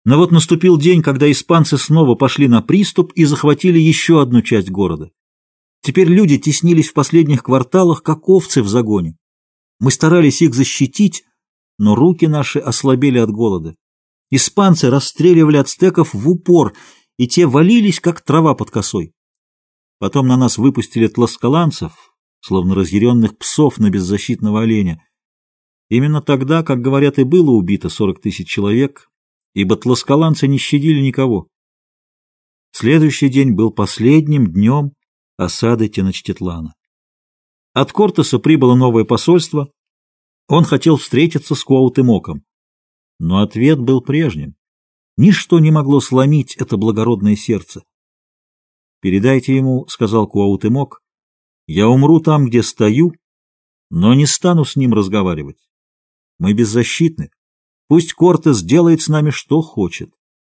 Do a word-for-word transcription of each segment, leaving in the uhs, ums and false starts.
Но вот наступил день, когда испанцы снова пошли на приступ и захватили еще одну часть города. Теперь люди теснились в последних кварталах, как овцы в загоне. Мы старались их защитить, но руки наши ослабели от голода. Испанцы расстреливали ацтеков в упор, и те валились, как трава под косой. Потом на нас выпустили тласкаланцев, словно разъяренных псов на беззащитного оленя. Именно тогда, как говорят, и было убито сорок тысяч человек, ибо тласкаланцы не щадили никого. Следующий день был последним днем осады Теночтитлана. От Кортеса прибыло новое посольство. Он хотел встретиться с Куаутемоком. Но ответ был прежним. Ничто не могло сломить это благородное сердце. «Передайте ему, — сказал Куаутемок, — я умру там, где стою, но не стану с ним разговаривать. Мы беззащитны. Пусть Кортес делает с нами что хочет».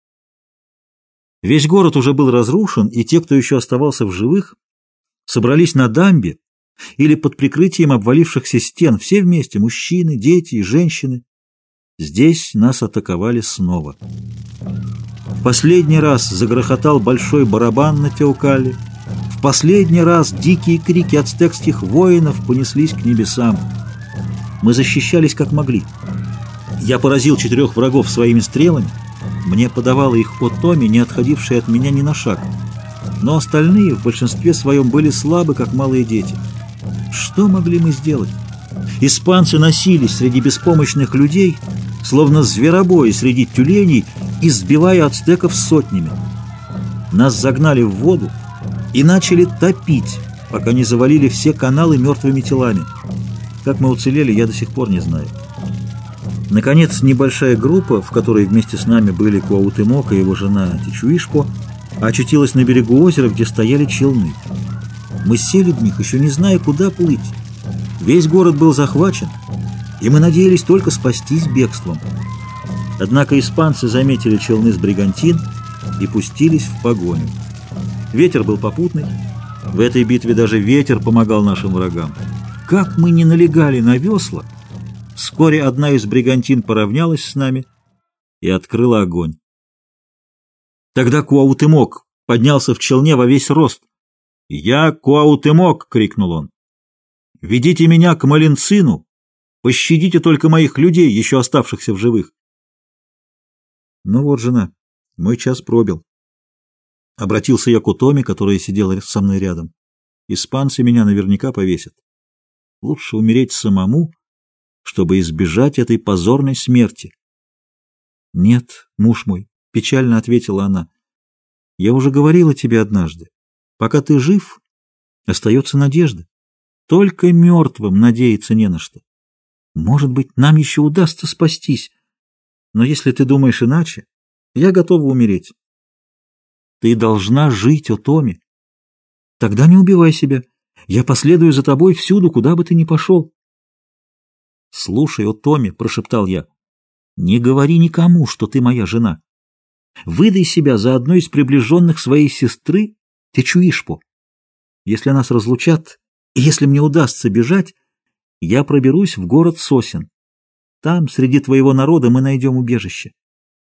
Весь город уже был разрушен, и те, кто еще оставался в живых, собрались на дамбе или под прикрытием обвалившихся стен, все вместе, мужчины, дети и женщины. Здесь нас атаковали снова. В последний раз загрохотал большой барабан на Теокалле. В последний раз дикие крики ацтекских воинов понеслись к небесам. Мы защищались как могли. Я поразил четырех врагов своими стрелами. Мне подавала их Отоми, не отходившая от меня ни на шаг. Но остальные в большинстве своем были слабы, как малые дети. Что могли мы сделать? Испанцы носились среди беспомощных людей, словно зверобои среди тюленей, избивая ацтеков сотнями. Нас загнали в воду и начали топить, пока не завалили все каналы мертвыми телами. Как мы уцелели, я до сих пор не знаю. Наконец, небольшая группа, в которой вместе с нами были Куаутемок и его жена Тичуишпо, очутилась на берегу озера, где стояли челны. Мы сели в них, еще не зная, куда плыть. Весь город был захвачен, и мы надеялись только спастись бегством. Однако испанцы заметили челны с бригантин и пустились в погоню. Ветер был попутный. В этой битве даже ветер помогал нашим врагам. Как мы ни налегали на весла, вскоре одна из бригантин поравнялась с нами и открыла огонь. Тогда Куаутемок поднялся в челне во весь рост. «Я Куаутемок!» — крикнул он. «Ведите меня к Малинцину! Пощадите только моих людей, еще оставшихся в живых!» Ну вот, жена, мой час пробил. Обратился я к Отоми, которая сидела со мной рядом. Испанцы меня наверняка повесят. Лучше умереть самому, чтобы избежать этой позорной смерти. «Нет, муж мой», — печально ответила она, — «я уже говорила тебе однажды. Пока ты жив, остается надежда. Только мертвым надеяться не на что. Может быть, нам еще удастся спастись. Но если ты думаешь иначе, я готова умереть». «Ты должна жить, Отоми. Тогда не убивай себя. Я последую за тобой всюду, куда бы ты ни пошел». «Слушай, Отоми», — прошептал я, — «не говори никому, что ты моя жена. Выдай себя за одну из приближенных своей сестры, Течуишпо. Если нас разлучат, и если мне удастся бежать, я проберусь в город Сосен. Там, среди твоего народа, мы найдем убежище».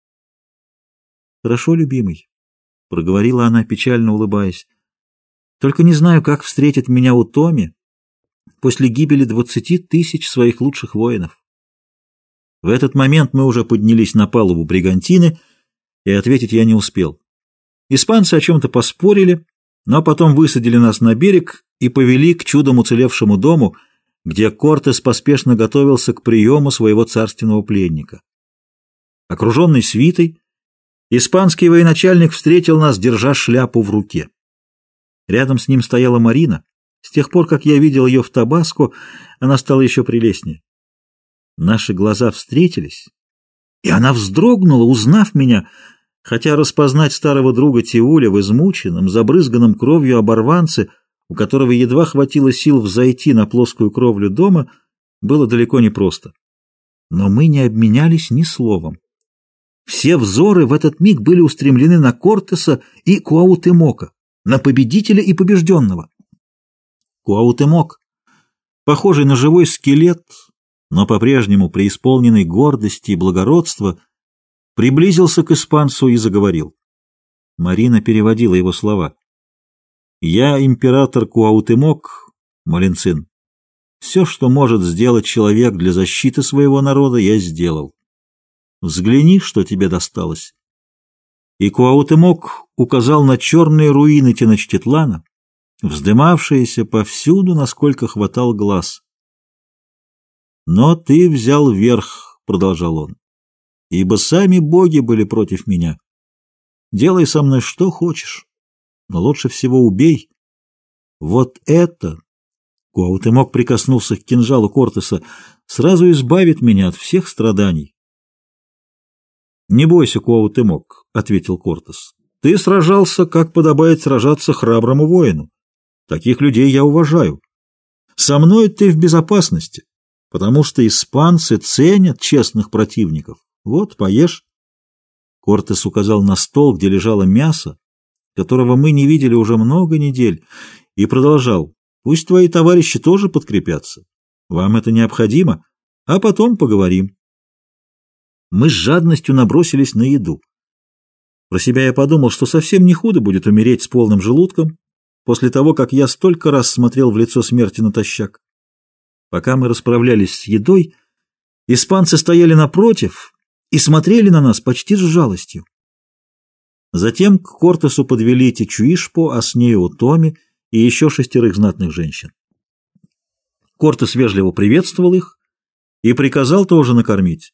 «Хорошо, любимый», — проговорила она, печально улыбаясь. «Только не знаю, как встретит меня Отоми после гибели двадцати тысяч своих лучших воинов». В этот момент мы уже поднялись на палубу бригантины, и ответить я не успел. Испанцы о чем-то поспорили, но потом высадили нас на берег и повели к чудом уцелевшему дому, где Кортес поспешно готовился к приему своего царственного пленника. Окруженный свитой, испанский военачальник встретил нас, держа шляпу в руке. Рядом с ним стояла Марина. С тех пор, как я видел ее в Табаско, она стала еще прелестнее. Наши глаза встретились, и она вздрогнула, узнав меня, хотя распознать старого друга Тиуля в измученном, забрызганном кровью оборванце, у которого едва хватило сил взойти на плоскую кровлю дома, было далеко не просто. Но мы не обменялись ни словом. Все взоры в этот миг были устремлены на Кортеса и Куаутемока, на победителя и побежденного. Куаутемок, похожий на живой скелет, но по-прежнему преисполненный гордости и благородства, приблизился к испанцу и заговорил. Марина переводила его слова. «Я император Куаутемок, Малинцин. Все, что может сделать человек для защиты своего народа, я сделал. Взгляни, что тебе досталось». И Куаутемок указал на черные руины Теночтитлана, вздымавшиеся повсюду, насколько хватал глаз. «Но ты взял верх», — продолжал он, — «ибо сами боги были против меня. Делай со мной что хочешь, но лучше всего убей. Вот это...» Куаутемок прикоснулся к кинжалу Кортеса. «Сразу избавит меня от всех страданий». «Не бойся, Куаутемок», — ответил Кортес. «Ты сражался, как подобает сражаться храброму воину. Таких людей я уважаю. Со мной ты в безопасности, потому что испанцы ценят честных противников. Вот, поешь». Кортес указал на стол, где лежало мясо, которого мы не видели уже много недель, и продолжал. «Пусть твои товарищи тоже подкрепятся. Вам это необходимо, а потом поговорим». Мы с жадностью набросились на еду. Про себя я подумал, что совсем не худо будет умереть с полным желудком после того, как я столько раз смотрел в лицо смерти натощак. Пока мы расправлялись с едой, испанцы стояли напротив и смотрели на нас почти с жалостью. Затем к Кортесу подвели Тичуишпо, а с нею Утоми и еще шестерых знатных женщин. Кортес вежливо приветствовал их и приказал тоже накормить.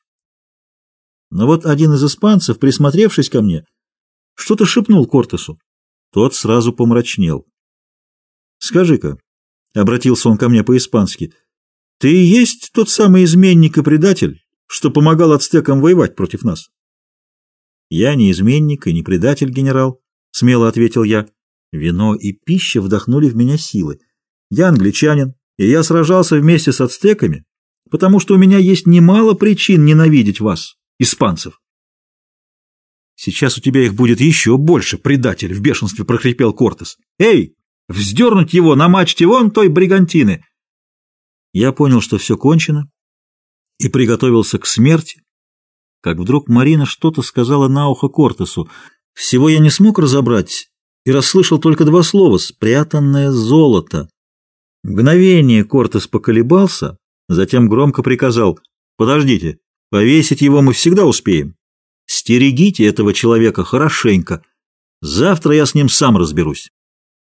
Но вот один из испанцев, присмотревшись ко мне, что-то шепнул Кортесу. Тот сразу помрачнел. «Скажи-ка», — обратился он ко мне по-испански, — «ты и есть тот самый изменник и предатель, что помогал ацтекам воевать против нас?» «Я не изменник и не предатель, генерал», — смело ответил я. Вино и пища вдохнули в меня силы. «Я англичанин, и я сражался вместе с ацтеками, потому что у меня есть немало причин ненавидеть вас, испанцев». «Сейчас у тебя их будет еще больше, предатель!» — в бешенстве прохрипел Кортес. «Эй, вздернуть его на мачте вон той бригантины!» Я понял, что все кончено, и приготовился к смерти, как вдруг Марина что-то сказала на ухо Кортесу. Всего я не смог разобрать и расслышал только два слова: «спрятанное золото». Мгновение Кортес поколебался, затем громко приказал: «Подождите, повесить его мы всегда успеем. Стерегите этого человека хорошенько. Завтра я с ним сам разберусь».